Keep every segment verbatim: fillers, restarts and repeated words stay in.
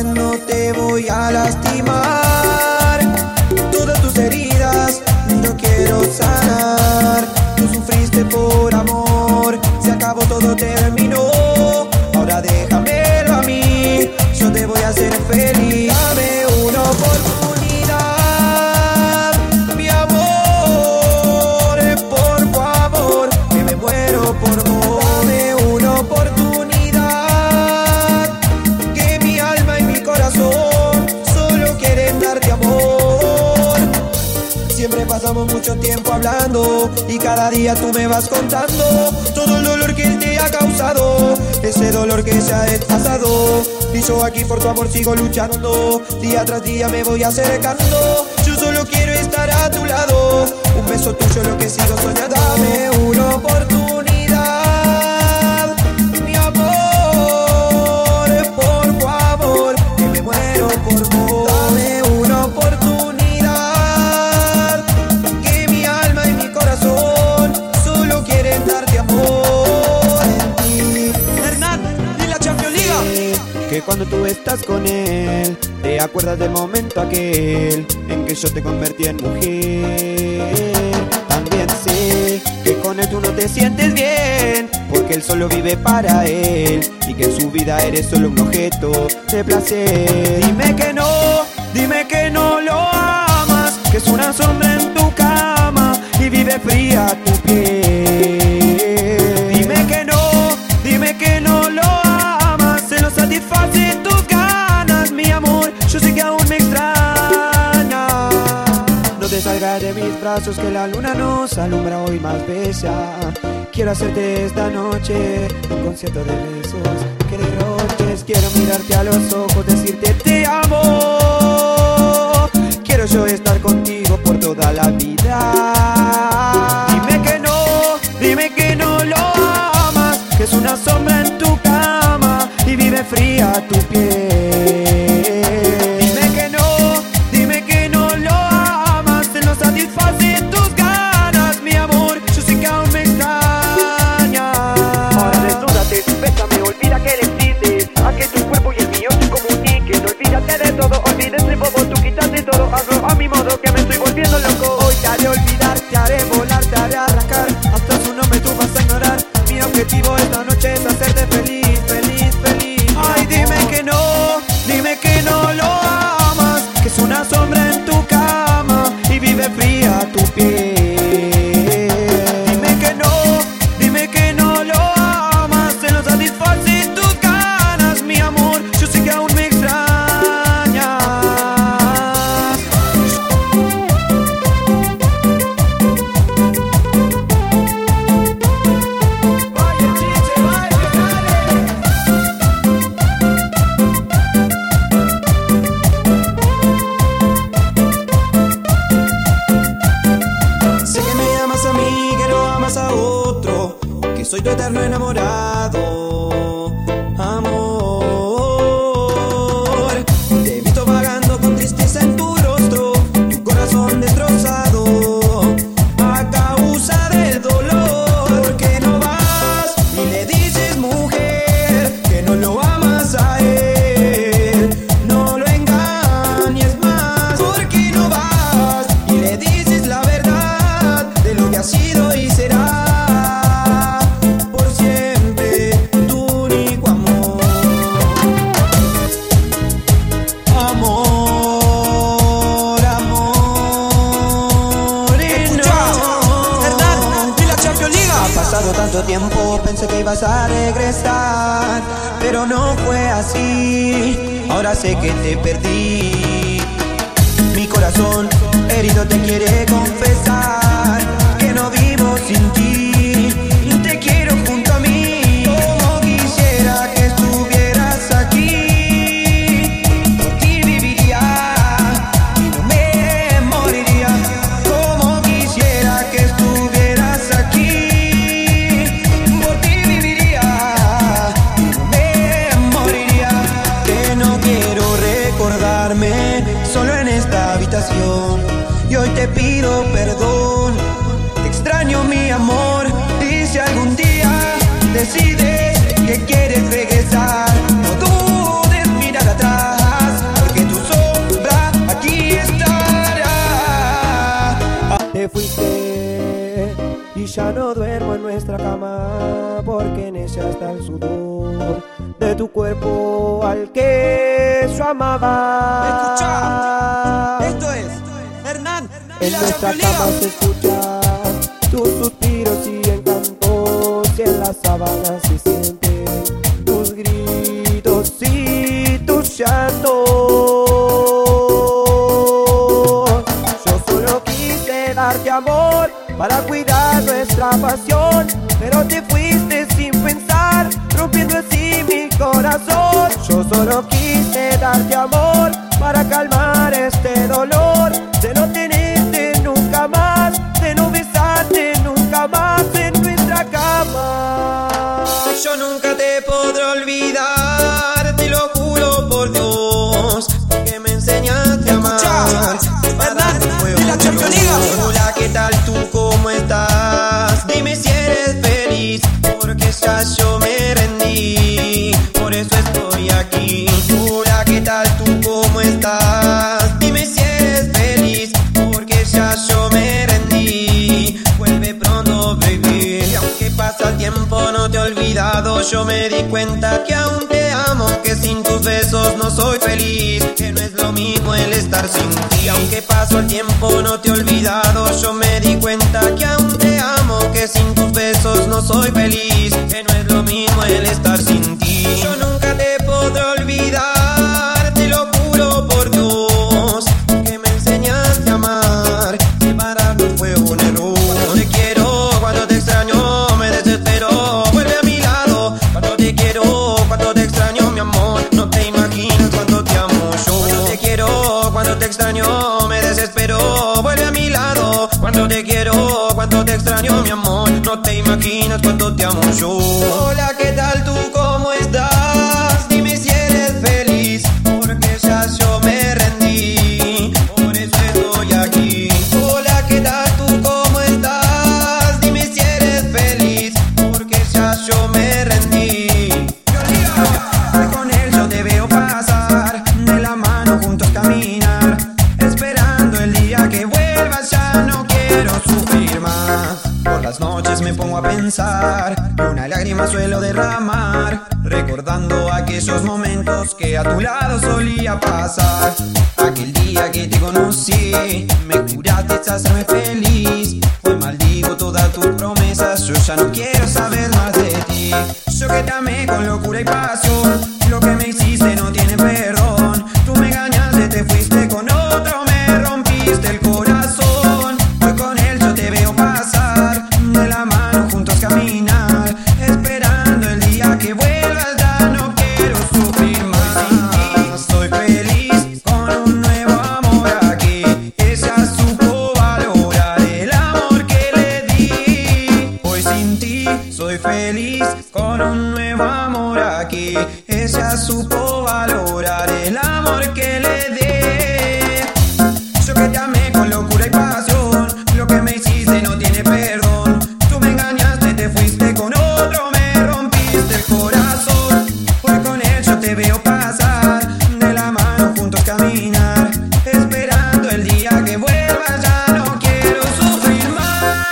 vez no te voy a lastimar. Todas tus heridas no quiero sanar. Tú sufriste por amor, se acabó, todo terminó. Ahora déjamelo a mí, yo te voy a hacer feliz. Dame una oportunidad, mi amor, por favor, que me muero por vos. Dame una oportunidad, que mi alma y mi corazón solo quieren darte amor. Siempre pasamos mucho tiempo hablando y cada día tú me vas contando todo el dolor que él te ha causado, ese dolor que se ha desfasado. Y yo aquí por tu amor sigo luchando, día tras día me voy acercando. Yo solo quiero estar a tu lado, un beso tuyo lo que sigo soñando. Dame una oportunidad, mi amor, por favor, que me muero por vos. Dame una oportunidad, que mi alma y mi corazón solo quieren darte amor. En ti, Hernán y la Champions League. Que cuando tú estás con él, te acuerdas del momento aquel en que yo te convertí en mujer. También sé que con él tú no te sientes bien, porque él solo vive para él y que en su vida eres solo un objeto de placer. Dime que no, dime que no lo amas, que es una sombra en tu cama y vive fría tu piel. Dime que no, dime que no lo amas, se lo satisface tus ganas, mi amor, yo sé que aún me extraña. No te salgas de mis brazos, que la luna nos alumbra hoy más bella. Quiero hacerte esta noche un concierto de besos, que derroches. Quiero mirarte a los ojos, decirte te amo. Quiero yo estar contigo por toda la vida. Dime que no, dime que no lo amas, que es una sombra en tu cama y vive fría tu piel. Dime que no, dime que no lo amas, se lo satisface tus ganas, mi amor, yo sé que aún me extrañas. Ahora desnúdate, bésame, olvida que existes, haz que tu cuerpo y el mío se comuniquen. Olvídate de todo, olvídate bobo, tú quítate todo, hazlo a mi modo que me estoy volviendo loco. Hoy te haré olvidar, te haré volar, te haré arrancar, hasta su nombre tú vas a ignorar. Mi objetivo esta noche es hacerte feliz, feliz, feliz. Ay, dime que no, dime que no lo amas, que es una sombra en tu cama y vive fría tu piel. Dime que no, dime que no lo amas, se lo satisface tus ganas, mi amor, yo sé que aún me extrañas. Vaya chiche, vaya, dale. Sé que me amas a mí, que no amas a otro, que soy tu eterno enamorado. Amor, te he visto vagando con tristeza en tu rostro, tu corazón destrozado a causa del dolor. ¿Por qué no vas y le dices, mujer, que no lo amas a él? No lo engañes más. ¿Por qué no vas y le dices la verdad de lo que ha sido y será por siempre tu único amor? Amor, amor y no. Hernán y la Champions League. Ha pasado tanto tiempo, pensé que ibas a regresar, pero no fue así. Ahora sé que te perdí. Mi corazón herido te quiere confesar que no vivo sin ti. Te quiero junto a mí, como quisiera que estuvieras aquí. Por ti viviría y no me moriría. Como quisiera que estuvieras aquí. Por ti viviría y no me moriría. Que no quiero recordarme solo en esta habitación, y hoy te pido perdón. Te extraño, mi amor, y si algún día decides que quieres regresar, no dudes mirar atrás. te fuiste y ya no duermo en nuestra cama, porque en ella está el sudor de tu cuerpo al que yo amaba. Escucha, esto es Hernán y En la nuestra Champions cama League. se escucha tus suspiros y encantos, y en las sábanas se sienten tus gritos y tus llantos. Yo solo quise darte amor para cuidar nuestra pasión, pero te fuiste sin pensar, rompiendo así mi corazón. Yo solo quise darte amor para calmar este dolor de no tenerte nunca más, de no besarte nunca más en nuestra cama. Yo nunca te podré olvidar, te lo juro por Dios, que me enseñaste a amar. Hernán y la Champions League. Hola, ¿qué tal tú? ¿Cómo estás? Dime si eres feliz, porque ya yo me rendí, por eso estoy aquí. Hola, ¿qué tal tú? ¿Cómo estás? Dime si eres feliz, porque ya yo me rendí. Vuelve pronto, baby. Y aunque pasa el tiempo no te he olvidado, yo me di cuenta que aún te amo, que sin tus besos no soy feliz, que no es lo mismo el estar sin ti. Aunque pasó el tiempo no te he olvidado, yo me di cuenta que aún te amo, que sin tus besos no soy feliz, que no es lo mismo el estar sin ti. Yo nunca te podré olvidar, te lo juro por Dios, que me enseñaste a amar, que para mí fue un error. Cuando te quiero, cuando te extraño, me desespero, vuelve a mi lado. Cuando te quiero, cuando te extraño, mi amor, no te imaginas cuánto te amo yo. Cuando te quiero, cuando te extraño, me desespero, vuelve a mi lado. Cuando te quiero, cuando te extraño, mi amor, no te imaginas cuánto te amo yo. Hola, ¿qué tal tú? ¿Cómo estás? Dime si eres feliz, porque ya yo me rendí, por eso estoy aquí. Hola, ¿qué tal tú? ¿Cómo estás? Dime si eres feliz, porque ya yo me rendí. Con él yo te veo pasar, de la mano juntos caminar, esperando el día que vuelvas, ya no quiero sufrir más. Por las noches me pongo a pensar y una lágrima suelo derramar, recordando aquellos momentos que a tu lado solía pasar. Aquel día que te conocí, me juraste hacerme feliz. Hoy maldigo todas tus promesas, yo ya no quiero saber más de ti. Yo que te amé con locura y pasión, lo que me hiciste no tiene perdón. Tú me engañaste, te fuiste con otro, me rompiste el corazón. Hoy con él yo te veo pasar, de la mano juntos caminar, esperando el día que vuelvas, ya no quiero sufrir más. Soy feliz con un nuevo amor aquí, ella supo valorar el amor que le di. Hoy sin ti soy feliz con un nuevo amor aquí, ella supo valorar el amor que le di. Yo que te amé con locura y pasión, lo que me hiciste no tiene perdón. Tú me engañaste, te fuiste con otro, me rompiste el corazón. Hoy con él yo te veo pasar, de la mano juntos caminar, esperando el día que vuelvas, ya no quiero sufrir más.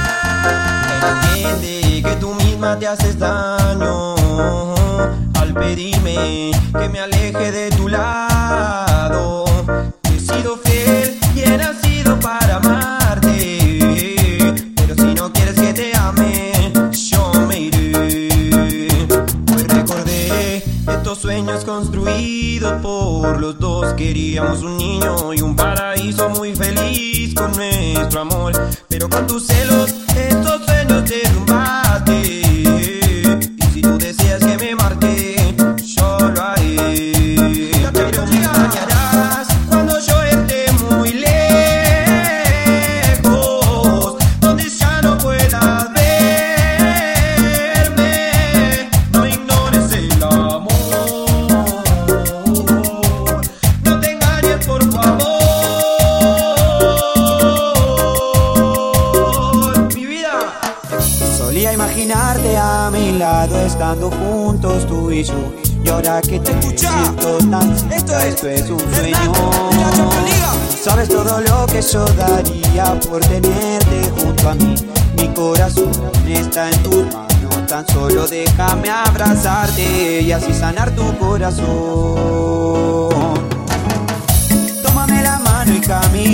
Entiende que tú misma te haces daño al pedirme que me aleje de tu lado. He sido fiel y he nacido para amarte, pero si no quieres que te ame, yo me iré. Hoy recordé estos sueños construidos por los dos. Queríamos un niño y un paraíso muy feliz con nuestro amor, pero con tus celos estos sueños derrumbaste. Y si tú deseas que me marche, yo lo haré. Pero me extrañarás cuando yo esté muy lejos, donde ya no puedas verme. No ignores el amor, no te engañes por favor. Mi vida. Solía imaginarte a mi lado, estando juntos tú y yo, y ahora que te Escucha, siento tan cerca, esto es esto es un Hernán sueño. y la Champions League. Sabes todo lo que yo daría por tenerte junto a mí. Mi corazón está en tus manos, tan solo déjame abrazarte y así sanar tu corazón. Tómame la mano y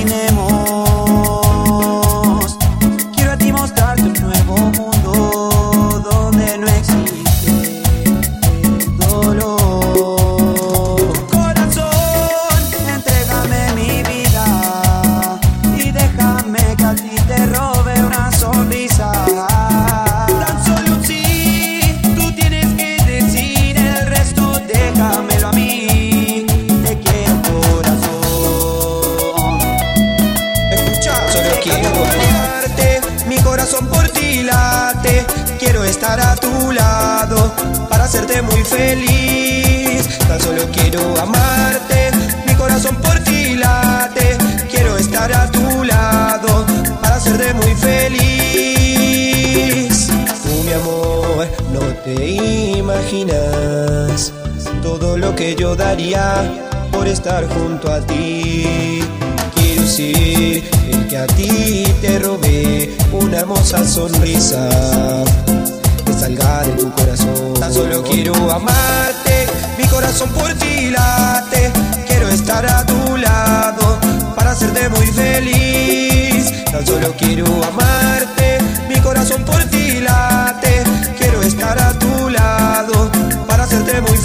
caminemos. Quiero a ti mostrarte un nuevo mundo donde no existe el dolor. Corazón, entrégame mi vida y déjame que a ti te robe una sonrisa. Tan solo un sí, tú tienes que decir, el resto déjamelo a mí. Te quiero, corazón. Escucha, solo quiero amarte, mi corazón por ti late. Quiero estar a tu lado para hacerte muy feliz. Tan solo quiero amarte, mi corazón por ti late. Quiero estar a tu lado para hacerte muy feliz. Tú, mi amor, no te imaginas todo lo que yo daría por estar junto a ti. Quiero ser el que a ti te robé una hermosa sonrisa que salga de tu corazón. Tan solo quiero amarte, mi corazón por ti late. Quiero estar a tu lado para hacerte muy feliz. Tan solo quiero amarte, mi corazón por ti late. Quiero estar a tu lado para hacerte muy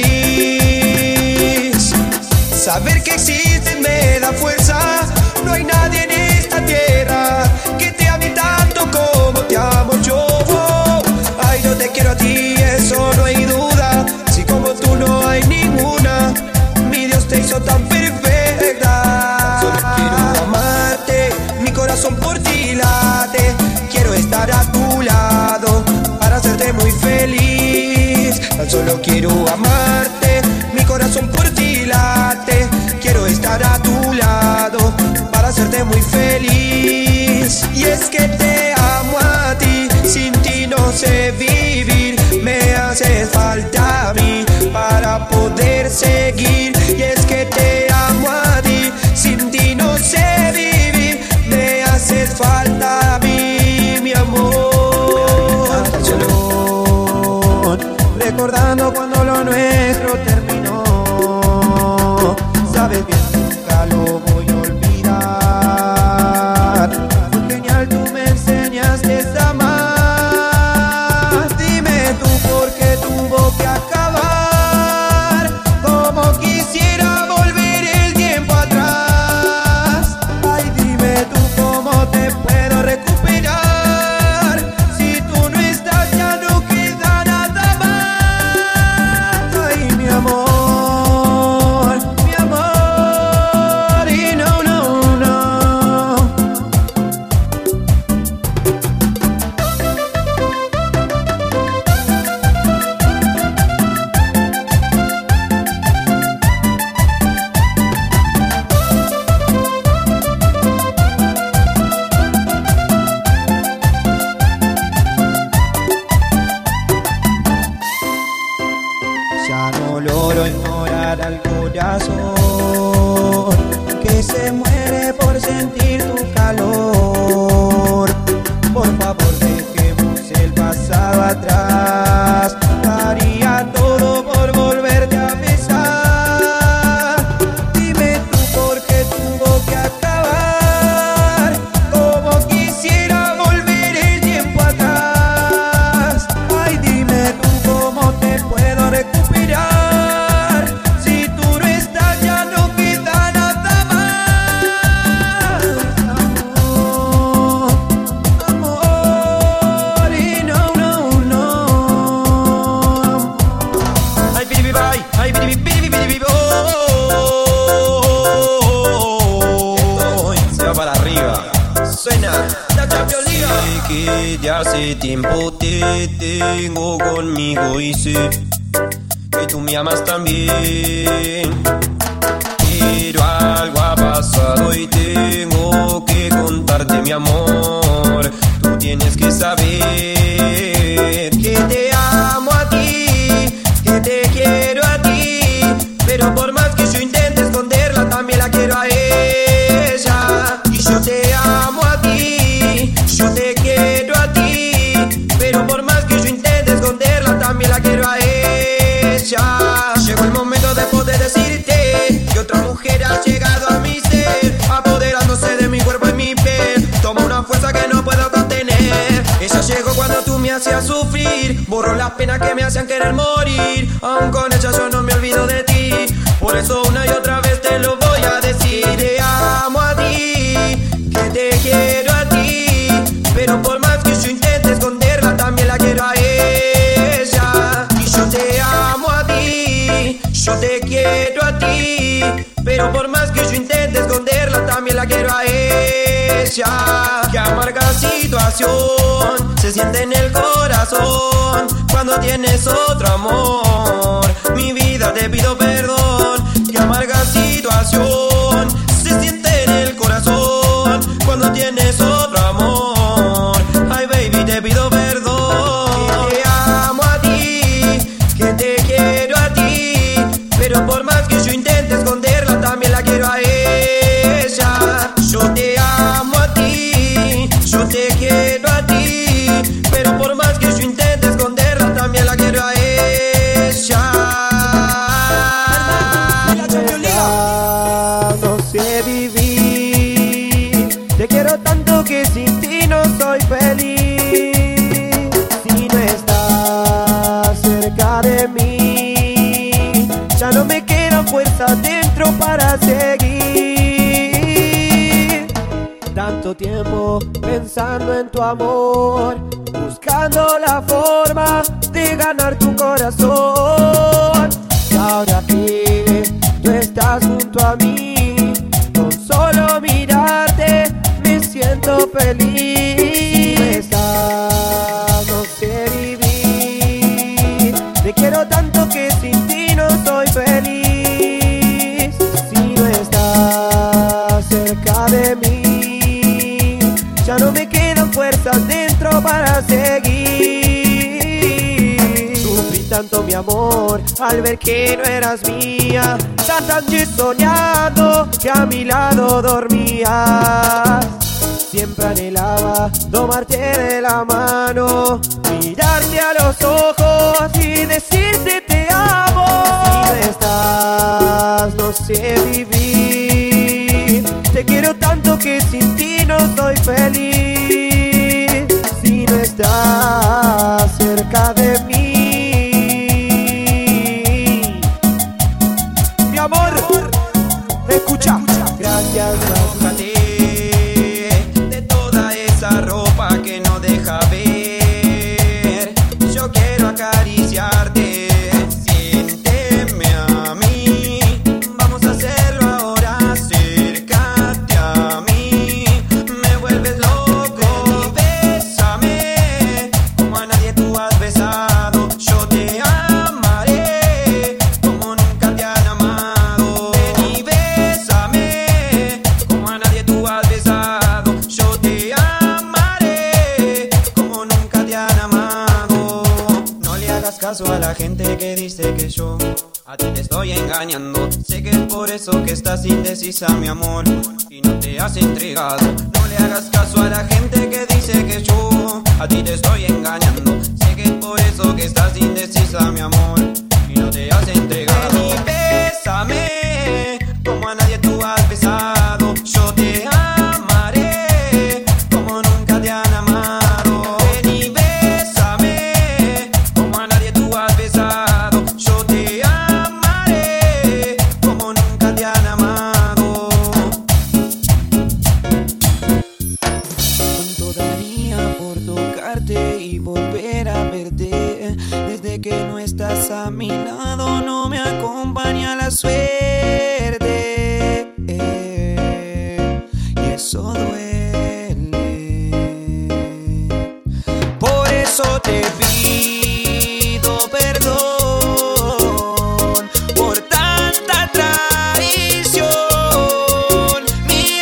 feliz. Saber que existes me da fuerza. No hay nadie en esta tierra que te ame tanto como te amo yo. Ay, yo te quiero a ti, eso no hay duda. Si como tú no hay ninguna, mi Dios te hizo tan perfecta. Solo quiero amarte, mi corazón por ti late. Quiero estar a tu lado para hacerte muy feliz. Tan solo quiero amarte, mi corazón por ti late. Quiero estar a tu lado para hacerte muy feliz. Y es que te amo a ti, sin ti no sé vivir. Me hace falta a mí para poder seguir. Y es que te amo a ti, sin ti no sé vivir. Me hace falta a mí, mi amor. Solo recordando cuando lo nuestro terminó. Sabes bien, nunca lo voy a olvidar. Fue genial, tú me enseñaste a amar. Dime tú por qué tuvo que acabar. Como quisiera volver el tiempo atrás. Ay, dime tú cómo te puedo recuperar. Si tú no estás ya no queda nada más. Ay, mi amor. Ya no logro ignorar al corazón que se muere por sentir tu calor. Por favor, dejemos el pasado atrás. Daría todo por volverte a besar. Dime tú por qué tuvo que acabar. Como quisiera volver el tiempo atrás. Ay, dime tú cómo te puedo recuperar. Si tú no estás ya no queda nada más. Amor, amor, y no, no, no. Ay, biribi, bye. Ay, biribi, biribi, biribi, oh. Se va para arriba. Suena la Champions League. Sé que ya hace tiempo te tengo conmigo y sé que tú me amas también. Pero algo ha pasado y tengo que contarte, mi amor. Tú tienes que saber que te amo a ti, que te quiero a ti. Pero por más que yo intente esconderla, también la quiero a él. hacía sufrir, borro las penas que me hacían querer morir. Aún con ella yo no me olvido de ti, por eso una y otra vez te lo voy a decir. Te amo a ti, que te quiero a ti, pero por más que yo intente esconderla, también la quiero a ella. Y yo te amo a ti, yo te quiero a ti, pero por más que yo intente esconderla, también la quiero a ella. Qué amarga situación se siente en el corazón cuando tienes otro amor. Mi vida, te pido perdón. Qué amarga situación se siente en el corazón cuando tienes otro amor. Ay, baby, te pido perdón. Que te amo a ti, que te quiero a ti, pero por más que yo intente esconderla, también la quiero a ella. Yo te amo a ti, yo te quiero a ti, pero por más que yo intente esconderla, también la quiero a ella. No sé vivir, te quiero tanto que sin ti no soy feliz. Si no estás cerca de mí, ya no me quedan fuerzas dentro para seguir. Tanto tiempo pensando en tu amor, buscando la forma de ganar tu corazón. Y ahora que tú estás junto a mí, con solo mirarte me siento feliz. Si no estás, no sé vivir, te quiero tanto que sin ti no soy feliz. Si no estás cerca de mí, ya no me quedan fuerzas dentro para seguir. Sufrí tanto mi amor al ver que no eras mía, tantas noches soñando que a mi lado dormías. Siempre anhelaba tomarte de la mano, mirarte a los ojos y decirte te amo. Si no estás, no sé vivir, te quiero tanto que sin ti no soy feliz. Si no estás cerca de mí, mi amor, escucha. Gracias, Mójate de toda esa ropa que no deja ver. Yo quiero acariciarte, siénteme a mí. Vamos a hacerlo ahora, acércate a mí. Me vuelves loco, bésame como a nadie tú has besado. Yo te amaré como nunca te han amado. Ven y bésame como a nadie tú has besado. Yo te amaré como nunca te han amado. No le hagas caso a la gente que dice que yo a ti te estoy engañando. Sé que es por eso que estás indecisa, mi amor, y no te has entregado. No le hagas caso a la gente que dice que yo a ti te estoy engañando. Sé que es por eso que estás indecisa, mi amor, y no te has entregado. Ven y bésame como a nadie tú has besado. Yo te amaré como nunca te han amado. Ven y bésame como a nadie tú has besado. Yo te amaré como nunca te han amado. ¿cuánto daría por tocarte y volver a verte? Desde que no estás a mi lado no me acompaña la suerte, y eso duele. Por eso te pido perdón por tanta traición, mi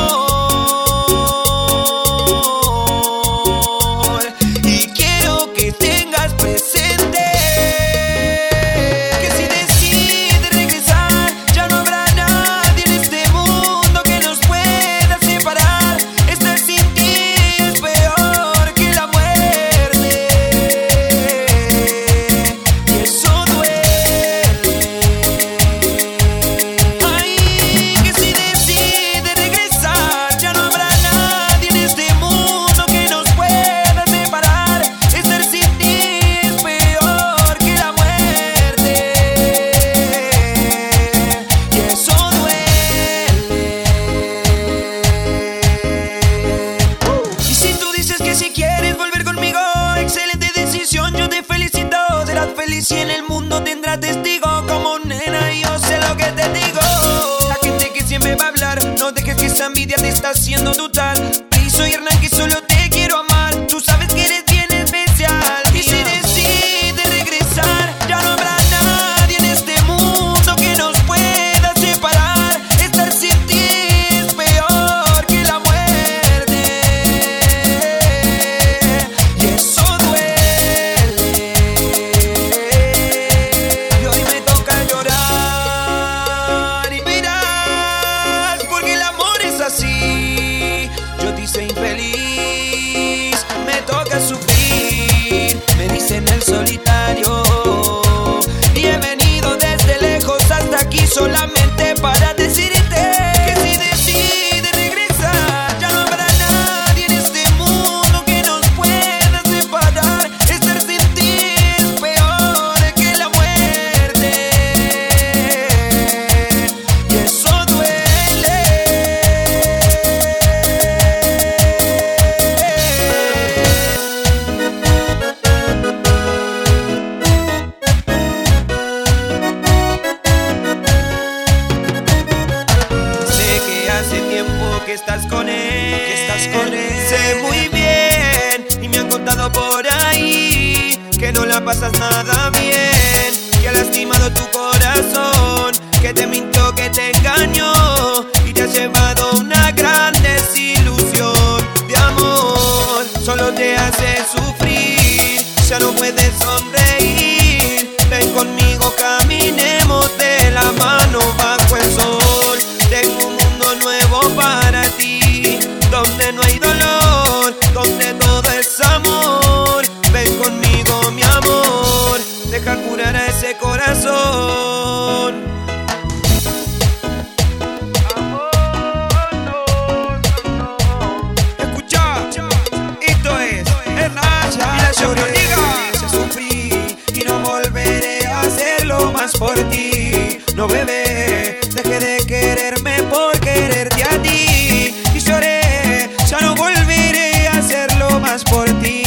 amor. Y quiero que tengas presente que si decides regresar, ya no habrá nadie en este mundo que nos pueda separar. siendo total. Y soy Hernán que solo te quiero amar. Tú sabes que eres bien especial. Y si decides regresar, ya no habrá nadie en este mundo que nos pueda separar. Estar sin ti es peor que la muerte, y eso duele. Y hoy me toca llorar y mirar, porque el amor es así. Yo te hice infeliz, me toca sufrir. Me dicen el solitario, y he venido desde lejos hasta aquí solamente para decirte que si decides regresar, ya no habrá nadie en este mundo que nos pueda separar. Estar sin ti es peor que la muerte, y eso duele. Sé que hace tiempo que estás con él, Que estás con él. Sé muy bien, y me han contado por ahí que no la pasas nada bien, que ha lastimado tu corazón, que te mintió, que te engañó, y te has llevado una gran desilusión de amor. Solo te hace sufrir, ya no puedes sonreír. Ven conmigo, caminemos de la mano bajo el sol. Tengo un mundo nuevo para ti, donde no hay dolor, donde todo es amor. Ven conmigo, mi amor, deja curar a ese corazón. Escucha, esto es Hernán y la Champions. Ya sufrí y no volveré a hacerlo más por ti. No, bebé, dejé de quererme por quererte a ti. Y lloré, ya no volveré a hacerlo más por ti.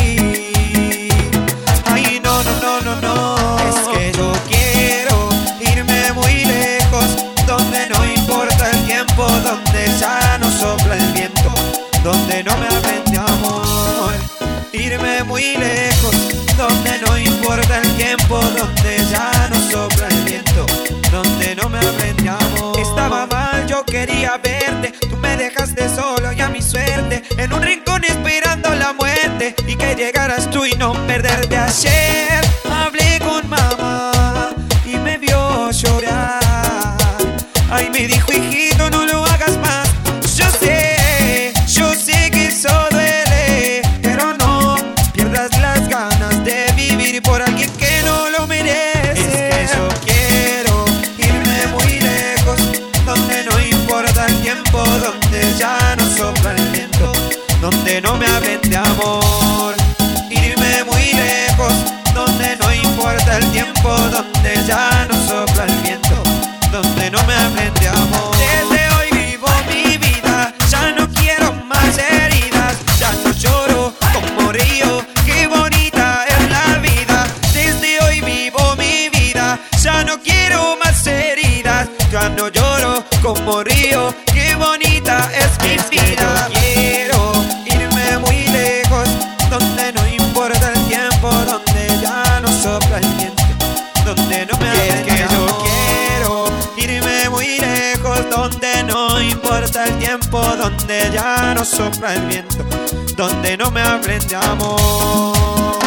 Ay, no, no, no, no, no. Es que yo quiero irme muy lejos, donde no importa el tiempo, donde ya no sopla el viento, donde no me hablen de amor. Irme muy lejos, donde no importa el tiempo, donde ya no sopla el viento, donde no me hablen de amor. Estaba mal, yo quería verte, tú me dejaste solo y a mi suerte, en un rincón esperando la muerte, y que llegaras tú y no perderte. Ayer hablé con mamá y me vio llorar. Ay, me dijo, hijito, no lo hagas más. Yo sé, yo sé que eso duele, pero no pierdas las ganas de vivir por alguien que no lo merece. Es que yo quiero irme muy lejos, donde no importa el tiempo, donde ya no sopla el viento, donde no me hablen de amor. Irme muy lejos, donde no importa el tiempo, donde ya no sopla el viento, donde no me hablen de amor. Desde hoy vivo mi vida, ya no quiero más heridas, ya no lloro como río, qué bonita es la vida. Desde hoy vivo mi vida, ya no quiero más heridas, ya no lloro como río, qué bonita es mi vida. Quiero irme muy lejos, donde no importa el tiempo, donde ya no sopla el viento, donde no me hablen de amor. Yo quiero irme muy lejos, donde no importa el tiempo, donde ya no sopla el viento, donde no me hablen de amor.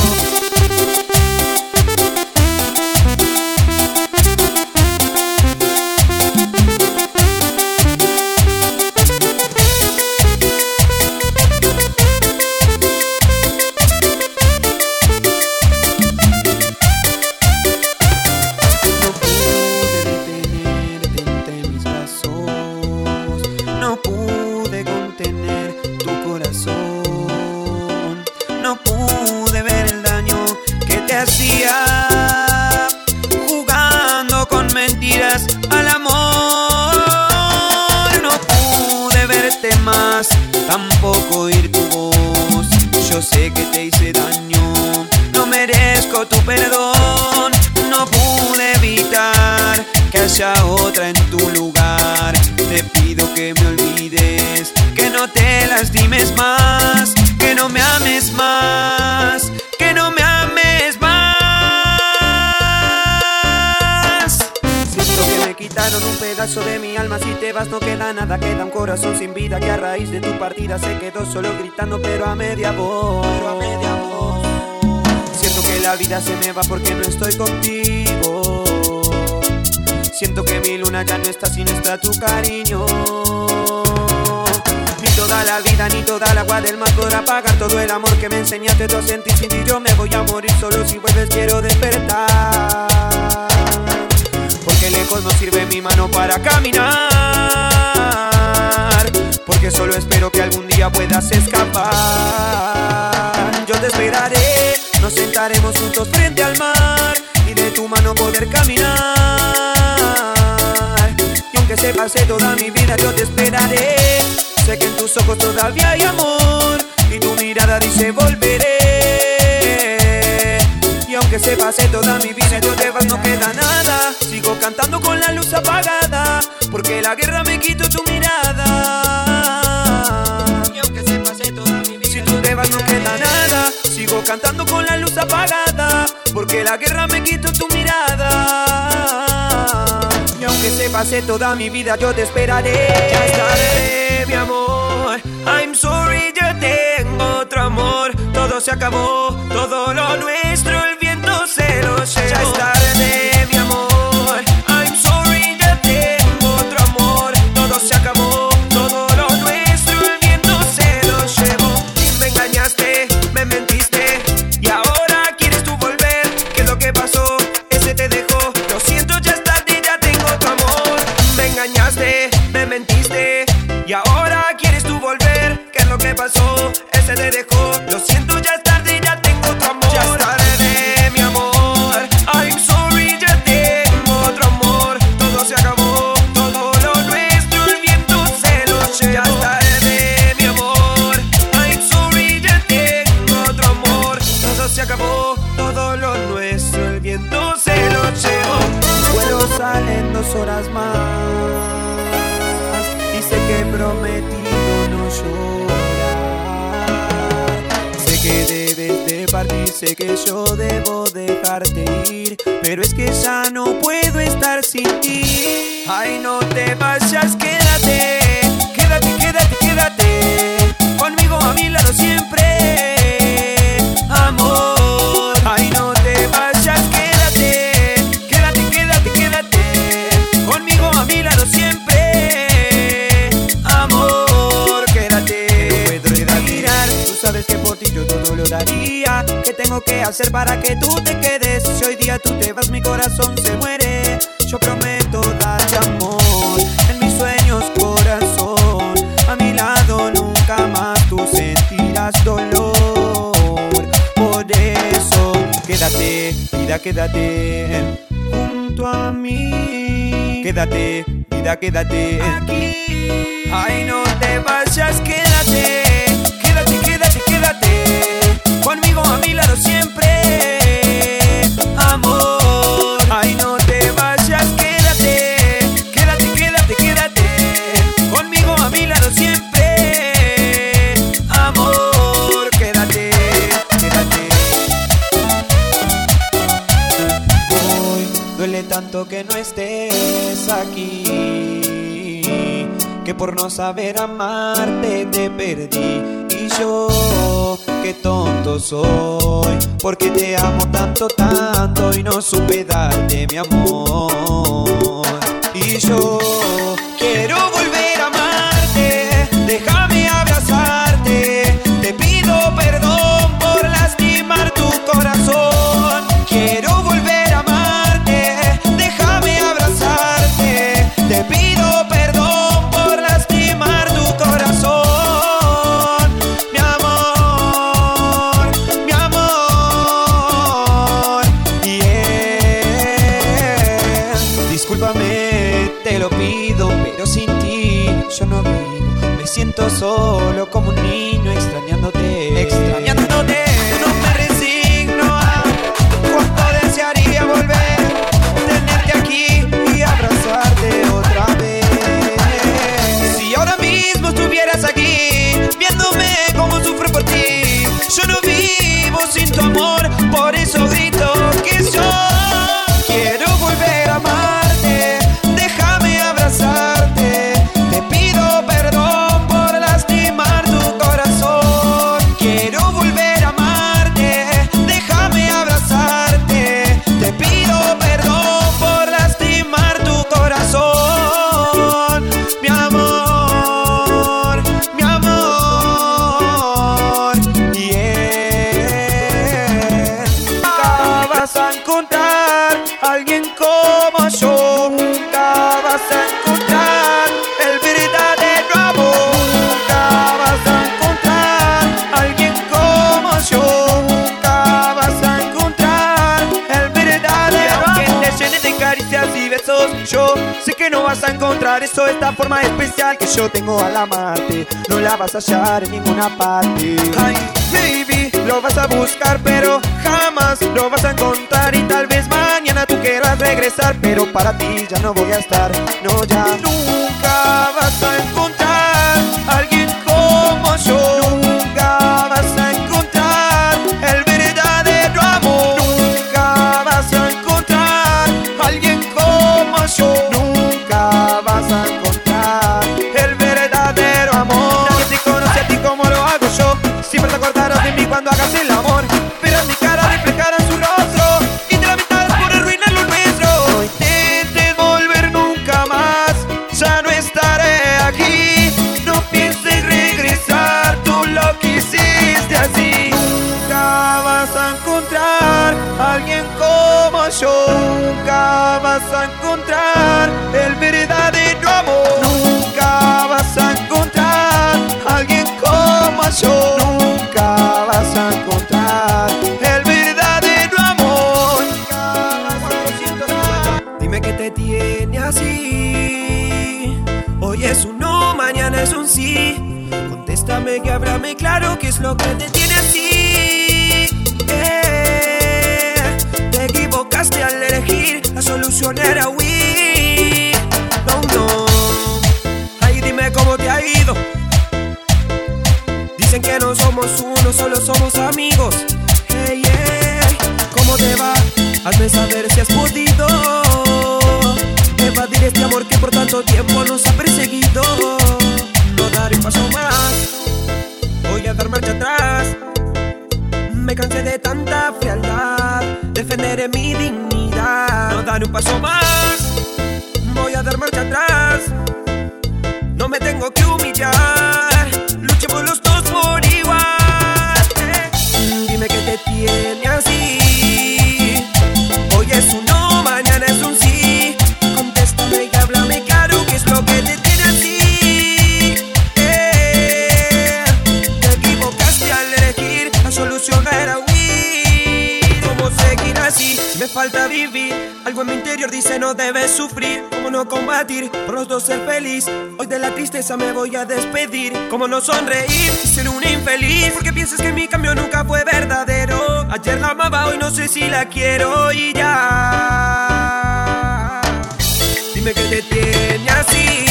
No pude contener tu corazón, no pude ver el daño que te hacía, jugando con mentiras al amor. No pude verte más, tampoco oír tu voz. Yo sé que te hice daño, no merezco tu perdón. No pude evitar que haya otra en tu lugar. Te pido que me olvides, que no te lastimes más, que no me ames más, que no me ames más. Siento que me quitaron un pedazo de mi alma. Si te vas no queda nada, queda un corazón sin vida que a raíz de tu partida se quedó solo gritando pero a media voz, pero a media voz. Siento que la vida se me va porque no estoy contigo. Siento que mi luna ya no está si no está tu cariño. Ni toda la vida ni toda el agua del mar podrá pagar todo el amor que me enseñaste tú a sentir. Sin ti yo me voy a morir, solo si vuelves quiero despertar. Porque lejos no sirve mi mano para caminar, porque solo espero que algún día puedas escapar. Yo te esperaré, nos sentaremos juntos frente al mar y de tu mano poder caminar. Y aunque se pase toda mi vida yo te esperaré. Sé que en tus ojos todavía hay amor y tu mirada dice volveré. Y aunque se pase toda mi vida y tú te vas no queda nada. Sigo cantando con la luz apagada, porque la guerra me quitó tu mirada. Y aunque se pase toda mi vida, si tú te vas no queda nada. Sigo cantando con la luz apagada, porque la guerra me quitó tu mirada. Y aunque se pase toda mi vida yo te esperaré. Ya es tarde, mi amor, I'm sorry, ya tengo otro amor. Todo se acabó, todo lo nuestro el viento se lo llevó. Ya es tarde, mi amor, I'm sorry, ya tengo otro amor. Todo se acabó, todo lo nuestro el viento se lo llevó. Me engañaste, me mentiste y ahora quieres tú volver. ¿Qué es lo que pasó? Ese te dejó. Lo siento, ya es tarde, ya tengo otro amor. Me engañaste, me mentiste y ahora quieres tú volver. ¿Qué es lo que pasó? Ese te dejó. Lo siento, ya es tarde, ya tengo otro amor. Ya es tarde, mi amor, I'm sorry, ya tengo otro amor. Todo se acabó, todo lo nuestro el viento se lo llevó. Ya es tarde, mi amor, I'm sorry, ya tengo otro amor. Todo se acabó, todo lo nuestro el viento se lo llevó. Vuelo sale en dos horas más y sé que he prometido no llorar. Sé que debes de partir, sé que yo debo dejarte ir, pero es que ya no puedo estar sin ti. Ay, no te vayas, quédate, quédate, quédate, quédate conmigo a mi lado siempre, amor. Ay, no te vayas, quédate, quédate, quédate, quédate conmigo a mi lado siempre, amor. Quédate, No puedo retirar, tú sabes que por ti yo todo lo daría. ¿Qué tengo que hacer para que tú te quedes? Si hoy día tú te vas mi corazón se muere. Yo prometo darte amor en mis sueños, corazón. A mi lado nunca más tú sentirás dolor. Por eso quédate, vida, quédate junto a mí. Quédate, vida, quédate aquí. Ay, no te vayas, quédate, quédate, quédate, quédate conmigo a mi lado siempre, amor. Ay, no te vayas, quédate, quédate, quédate, quédate conmigo a mi lado siempre, amor. Quédate, quédate. Hoy duele tanto que no estés aquí, que por no saber amarte te perdí. Y yo, qué tonto soy, porque te amo tanto, tanto y no supe darte mi amor. Y yo quiero volver a amarte, déjame abrazarte. Te pido perdón por lastimar tu corazón. Quiero volver a amarte, déjame abrazarte. Te pido perdón por lastimar tu corazón. Mi amor, mi amor, yeah. Discúlpame, te lo pido, pero sin ti yo no vivo. Me siento solo como un niño extrañándote, extrañándote. No me resigno a cuánto desearía volver, tenerte aquí y abrazarte otra vez. Si ahora mismo estuvieras aquí, sin tu amor, por eso grito que yo quiero volver a amarte. Déjame abrazarte, te pido perdón por lastimar tu corazón. Quiero volver a amarte, déjame abrazarte, te pido perdón por lastimar tu corazón. Mi amor, mi amor, yeah. Nunca vas a encontrar alguien como yo, nunca vas a encontrar el verdadero amor, nunca vas a encontrar alguien como yo, nunca vas a encontrar el verdadero amor. Aunque te llene de caricias y besos, yo sé que no vas a encontrar eso, esta forma especial que yo tengo al amarte, no la vas a hallar en ninguna parte. Ay, baby, lo vas a buscar pero jamás lo vas a encontrar, y tal vez mañana tú quieras regresar, pero para ti ya no voy a estar, no ya. Nunca vas a encontrar alguien como yo, nunca vas a encontrar el verdadero amor, nunca vas a encontrar alguien como yo, nunca vas a encontrar el verdadero amor. Nadie te conoce a ti como lo hago yo, siempre te acordarás de mí cuando hagas el amor, pero en mi cara reflejará su rostro y te lamentarás por arruinar lo nuestro. No intentes volver nunca más, ya no estaré aquí, no pienses regresar, tú lo quisiste así. Nunca vas a encontrar alguien como yo, nunca vas a encontrar el verdadero amor, nunca vas a encontrar alguien como yo, nunca vas a encontrar el verdadero amor. Dime qué te tiene así, hoy es un no, mañana es un sí. Contéstame y háblame claro qué es lo que te tiene así. Eh, te equivocaste al elegir, la solución era huir. No, no, ay dime cómo te ha ido. Dicen que no somos uno, solo somos amigos. Hey, hey, ¿cómo te va? Hazme saber si has podido evadir este amor que por tanto tiempo nos ha perseguido. No daré un paso más, voy a dar marcha atrás. Me cansé de tanta frialdad, defenderé mi dignidad. No daré un paso más, voy a dar marcha atrás. No me tengo que humillar, luchemos los dos por igual. eh. Dime qué te tiene así, hoy es un no, mañana es un sí. Contéstame y háblame claro qué es lo que te tiene así. eh. Te equivocaste al elegir, la solución era huir. ¿Cómo seguir así? Me falta vivir, algo en mi interior dice no debes sufrir. ¿Cómo no combatir por los dos ser feliz? Hoy de la tristeza me voy a despedir. ¿Cómo no sonreír y ser un infeliz? Porque piensas que mi cambio nunca fue verdadero. Ayer la amaba, hoy no sé si la quiero y ya. Dime qué te tiene así.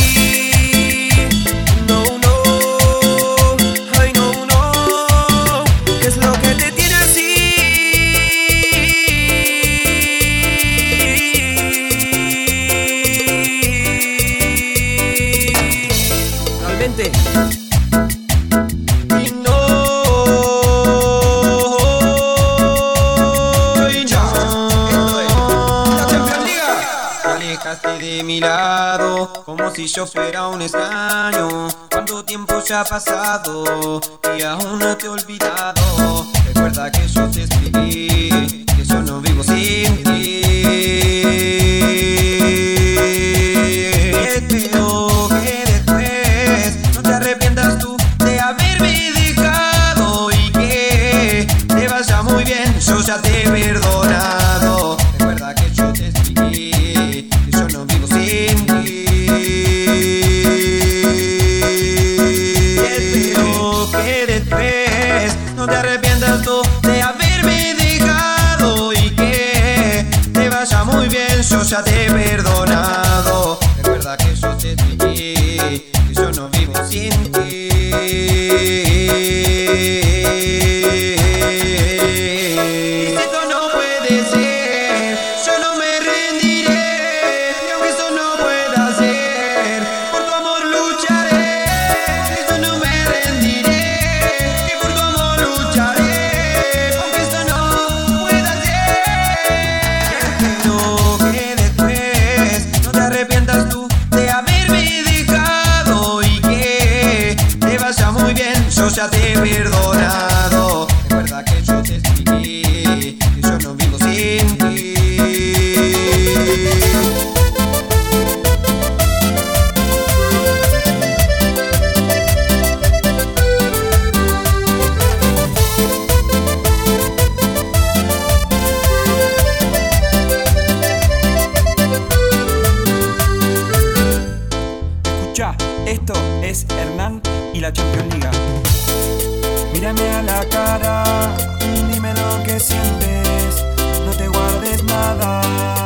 No, no, ay no, no, ¿qué es lo que te tiene así? Realmente. Y no, y no. Esto es la Champions League. Te alejaste de mi lado como si yo fuera un extraño. Cuánto tiempo ya ha pasado y aún no te he olvidado. Recuerda que yo te escribí que yo no vivo sin ti. Espero que después no te arrepientas tú de haberme dejado y que te vaya muy bien. Yo ya te he perdonado. Recuerda que yo te escribí que yo no vivo sin ti. Espero que después no te arrepientas tú de haberme dejado y que te vaya muy bien. Yo ya te he perdonado. Recuerda que yo te escribí que yo no vivo sin ti. yo ya te he perdonado. Recuerda que yo te expliqué que yo no vivo sin ti. Esto es Hernán y la Champions League. Mírame a la cara, dime lo que sientes, no te guardes nada.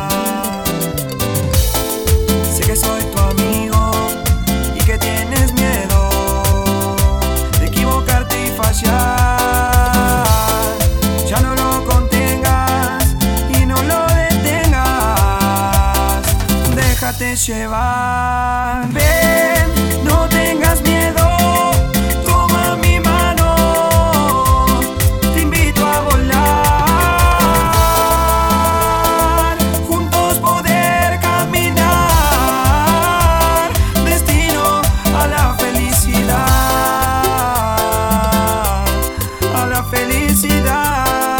Sé que soy tu amigo y que tienes miedo de equivocarte y fallar. Ya no lo contengas y no lo detengas, déjate llevar. Ven, no tengas miedo, toma mi mano, te invito a volar, juntos poder caminar, destino a la felicidad, a la felicidad.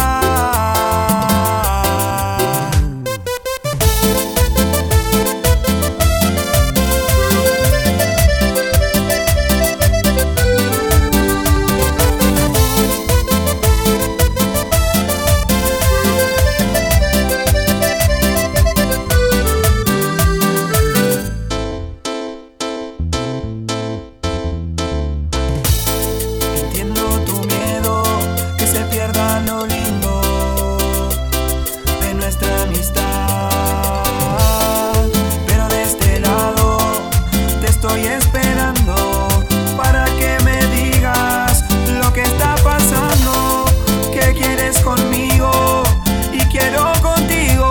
Lo lindo de nuestra amistad, pero de este lado te estoy esperando para que me digas lo que está pasando, que quieres conmigo y quiero contigo.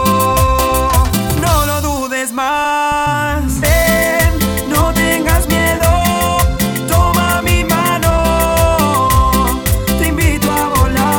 No lo dudes más, ven, no tengas miedo, toma mi mano, te invito a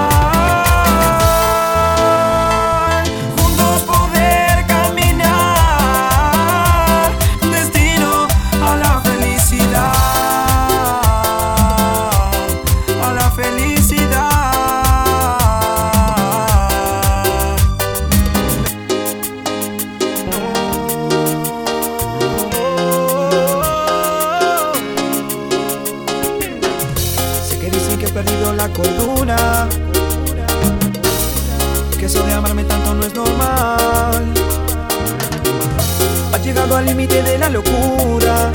que he perdido la cordura, que eso de amarme tanto no es normal. Has llegado al límite de la locura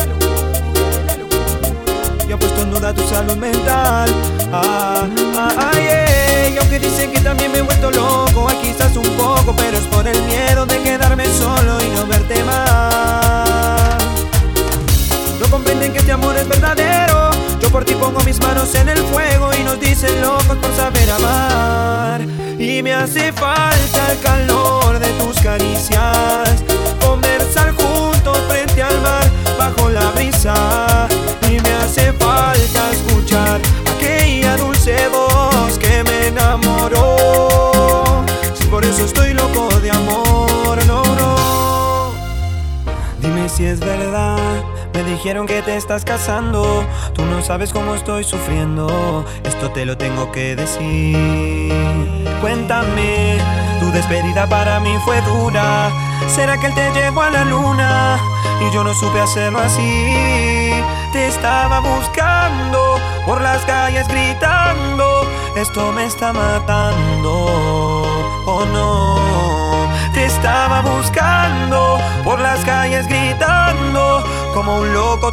y ha puesto en duda tu salud mental. Ah, ah, ay, eh, y aunque dicen que también me he vuelto loco, ay, quizás un poco, pero es por el miedo de quedarme solo y no verte más. No comprenden que este amor es verdadero. Yo por ti pongo mis manos en el fuego y nos dicen locos por saber amar. Y me hace falta el calor de tus caricias, conversar juntos frente al mar bajo la brisa. Y me hace falta escuchar aquella dulce voz que me enamoró. Si por eso estoy loco de amor, no, no. Dime si es verdad. Me dijeron que te estás casando, tú no sabes cómo estoy sufriendo, esto te lo tengo que decir. Cuéntame, tu despedida para mí fue dura, ¿será que él te llevó a la luna? Y yo no supe hacerlo así. Te estaba buscando por las calles gritando, esto me está matando, oh no. Te estaba buscando por las calles gritando, como un loco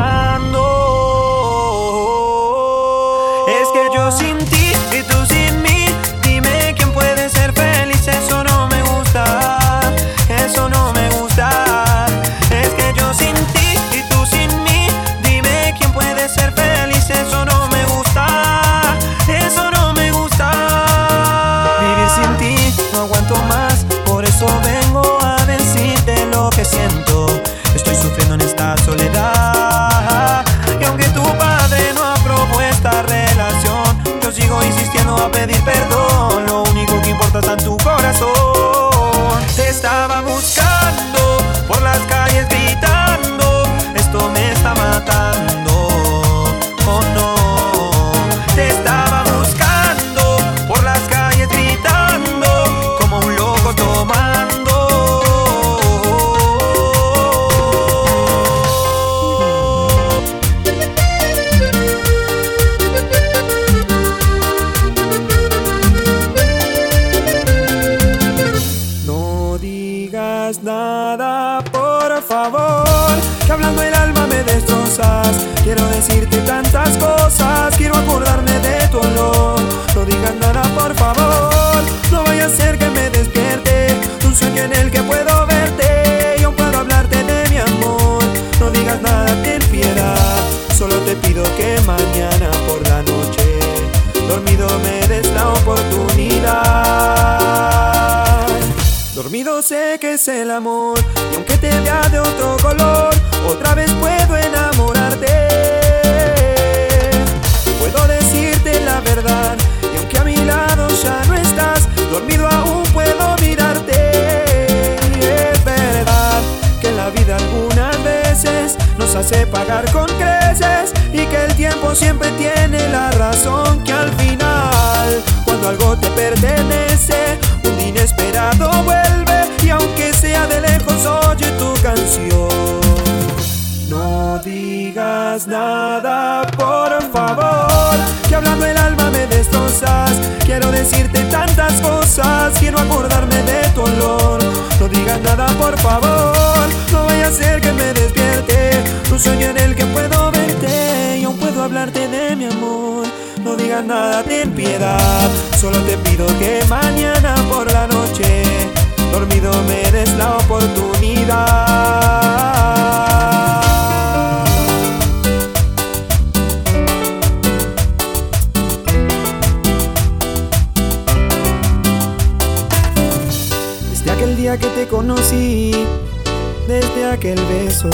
tomando. Es que yo sin ti y tú sin mí, dime quién puede ser feliz, eso no me gusta, eso no me gusta. Es que yo sin ti y tú sin mí, dime quién puede ser feliz, eso no me gusta, eso no me gusta. Vivir sin ti no aguanto más, por eso vengo a decirte lo que siento. Estoy sufriendo en esta soledad, y aunque tu padre no aprobó esta relación, yo sigo mañana por la noche dormido me des la oportunidad. Dormido sé que es el amor, y aunque te vea de otro color, otra vez puedo enamorarte. Puedo decirte la verdad, y aunque a mi lado ya no estás, dormido aún puedo mirarte. Y es verdad que la vida algunas veces nos hace pagar con creces, y que el tiempo siempre tiene la razón, que al final, cuando algo te pertenece, un inesperado vuelve, y aunque sea de lejos oye tu canción. No digas nada, por favor, que hablando el alma me destrozas. Quiero decirte tantas cosas, quiero acordarme de tu olor. No digas nada, por favor, no vaya a ser que me despierte un sueño en el que puedo verte, y aún puedo hablarte de mi amor. No digas nada, ten piedad, solo te pido que mañana por la noche dormido me des la oportunidad. Desde aquel día que te conocí, desde aquel beso,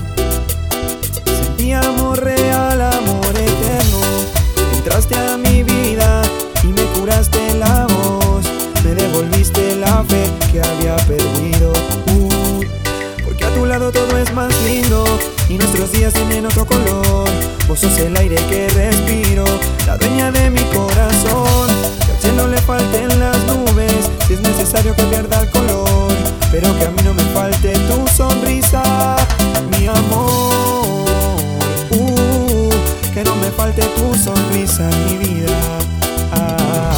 sentí amor real, amor eterno. Entraste a mi vida y me curaste la voz, me devolviste la fe que había perdido. uh, Porque a tu lado todo es más lindo y nuestros días tienen otro color. Vos sos el aire que respiro, la dueña de mi corazón. Que al cielo le falten las nubes, si es necesario que pierda el color, pero que a mí no me falte tu sonrisa, mi amor. uh, Que no me falte tu sonrisa, mi vida. ah.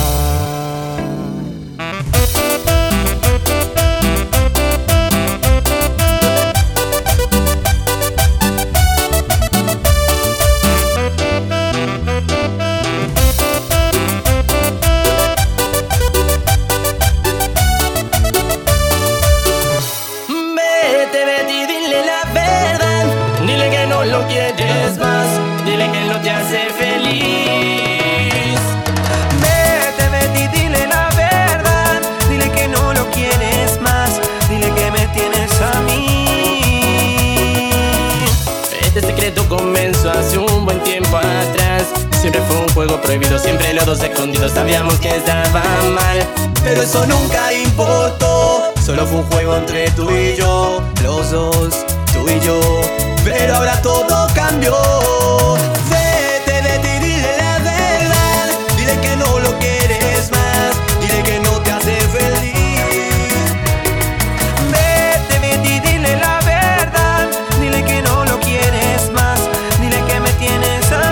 Lo quieres más, dile que no te hace feliz. Vete, vete y dile la verdad, dile que no lo quieres más, dile que me tienes a mí. Este secreto comenzó hace un buen tiempo atrás. Siempre fue un juego prohibido, siempre los dos escondidos. Sabíamos que estaba mal, pero eso nunca importó. Solo fue un juego entre tú y yo, los dos, tú y yo. Pero ahora todo cambió. Vete, vete y dile la verdad, dile que no lo quieres más, dile que no te hace feliz. Vete, vete y dile la verdad, dile que no lo quieres más, dile que me tienes a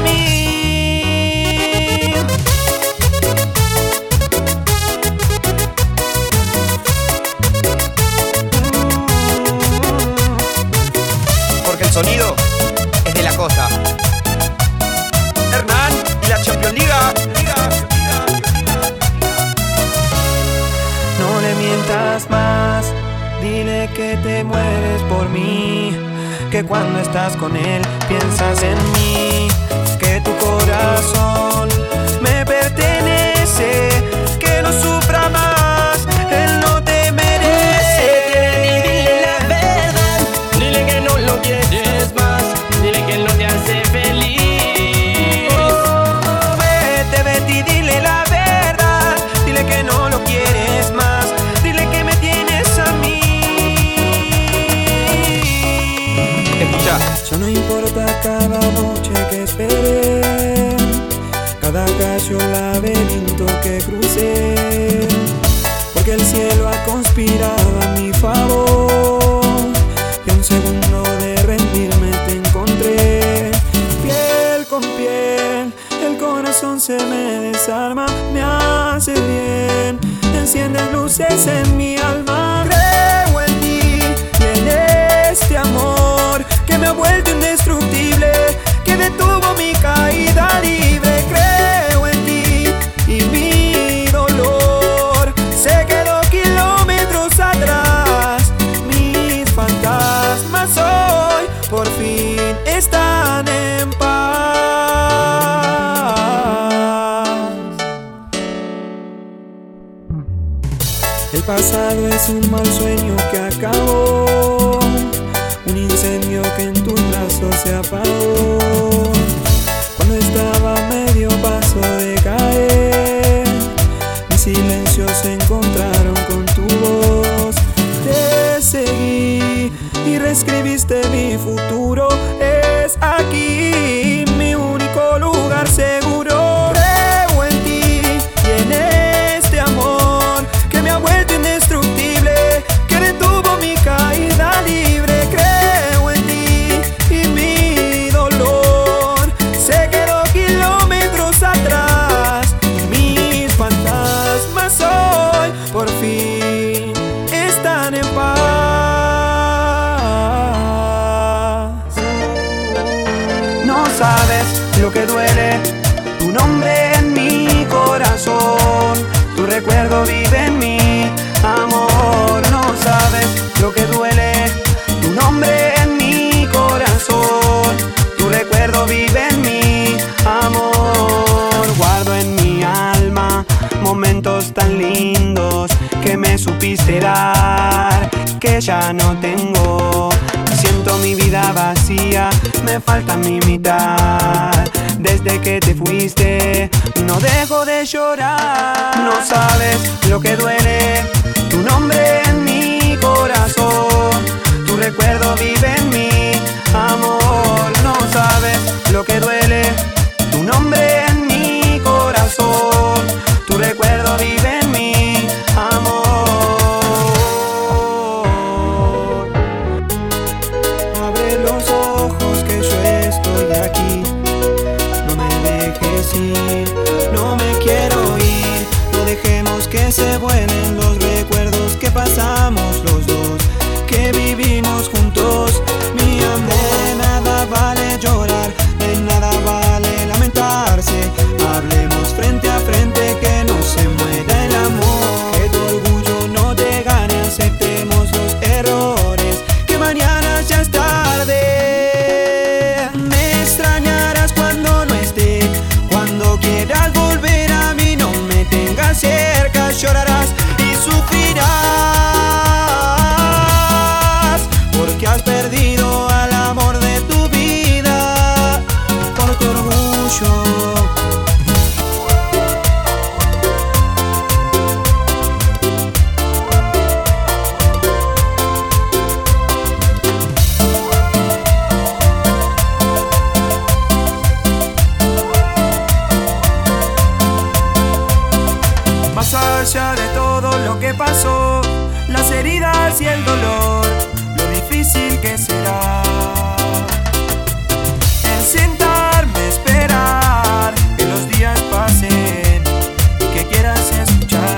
mí. Porque el sonido es de la cosa. Hernán y la Champions League. No le mientas más, dile que te mueres por mí, que cuando estás con él piensas en mí, que tu corazón me pertenece, que no sufra más, él no te merece. Dile la verdad, dile que no lo quieres más, dile que no te hace feliz. Oh, vete, vete y dile la verdad, dile que no lo quieres más, dile que me tienes a mí. Escucha. Ya no importa cada noche que esperé, cada callo laberinto que crucé, porque el cielo ha conspirado a mi favor, y a un segundo de rendirme te encontré. Piel con piel, el corazón se me desarma, me hace bien, enciendes luces en mi alma. Creo en ti y en este amor que me ha vuelto indestructible, que detuvo mi caída libre. Creo en ti y mi dolor se quedó kilómetros atrás. Mis fantasmas hoy por fin están en paz. pasado es un mal sueño que acabó, un incendio que en tus brazos se apagó. Cuando estaba a medio paso de caer, mis silencios se encontraron con tu voz. Te seguí y reescribiste mi futuro. Es aquí mi único lugar seguro. Creo en ti y en este amor que me ha vuelto indestructible, que detuvo mi caída libre. Creo en ti y mi dolor se quedó kilómetros atrás. Mis fantasmas hoy por fin están en paz. No sabes lo que duele, tu nombre en mi corazón, tu recuerdo vive en mi amor. No sabes lo que duele, tu nombre en mi corazón, tu recuerdo vive en mi amor. Guardo en mi alma momentos tan lindos que me supiste dar, que ya no tengo. Siento mi vida vacía, me falta mi mitad. Desde que te fuiste, no dejo de llorar. No sabes lo que duele, tu nombre en mi corazón, tu recuerdo vive en mi amor. No sabes lo que duele, tu nombre en mi corazón, tu recuerdo vive en mi amor. Abre los ojos que yo estoy aquí, no me dejes ir, no me quiero ir. No dejemos que se vuelen los recuerdos que pasamos los dos, que vivimos juntos, mi amor. De nada vale llorar, de nada vale lamentarse. Hablemos frente a frente, que no se muera el amor. Que tu orgullo no te gane, aceptemos los errores, que mañana ya es tarde. Me extrañarás cuando no esté, cuando quieras volver a mí no me tengas cerca. Llorarás y sufrirás, porque has perdido al amor de tu vida por tu orgullo. Más allá de todo lo que pasó, las heridas y el dolor, lo difícil que será el sentarme, esperar que los días pasen y que quieras escuchar.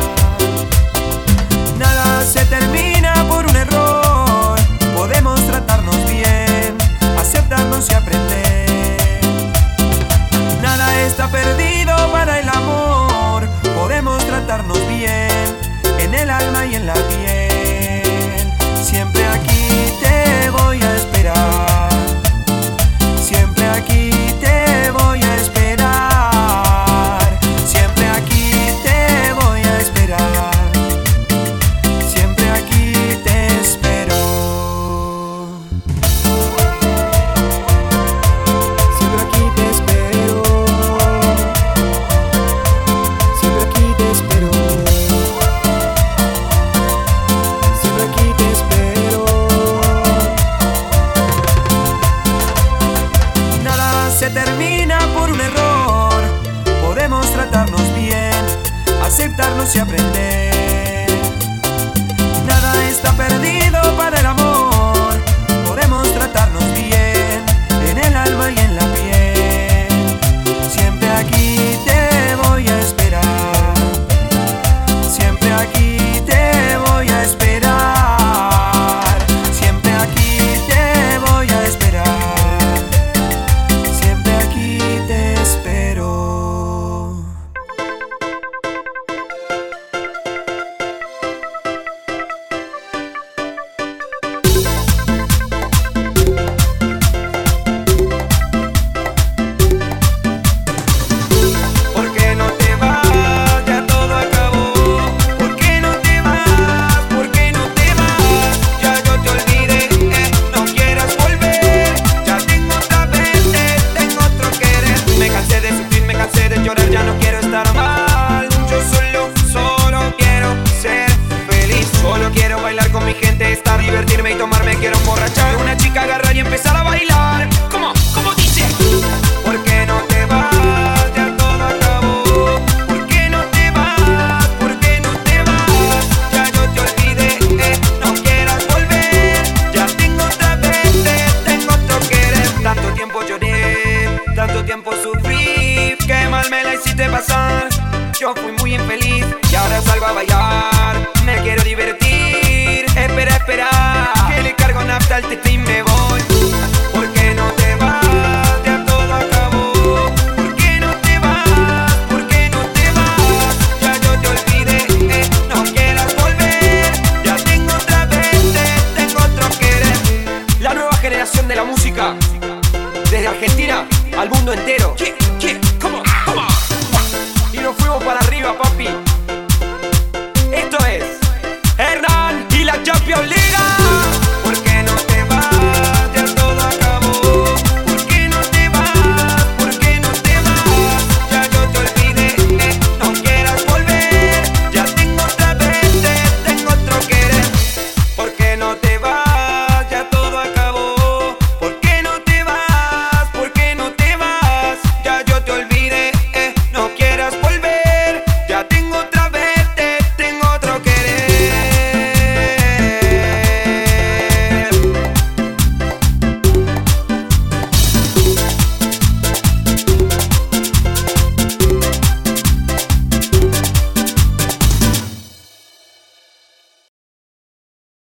Nada se termina por un error, podemos tratarnos bien, aceptarnos y aprender. Nada está perdido para el amor, podemos tratarnos bien, en el alma y en la piel. Siempre aquí te voy a esperar, siempre aquí te voy a esperar, siempre aquí te voy a esperar, siempre aquí te espero. Siempre aquí te espero, siempre aquí te espero, siempre aquí te espero. Nada se termina por un error, podemos tratarnos bien, aceptarnos y aprender. Nada está perdido para el amor, podemos tratarnos bien, en el alma y en la piel. Siempre aquí te voy a esperar, siempre aquí te voy a esperar, siempre aquí te voy a esperar, siempre aquí te espero. mal me la hiciste pasar. Yo fui muy infeliz y ahora salgo a bailar. Me quiero divertir, espera, espera, que le cargo nafta al tepe y me voy.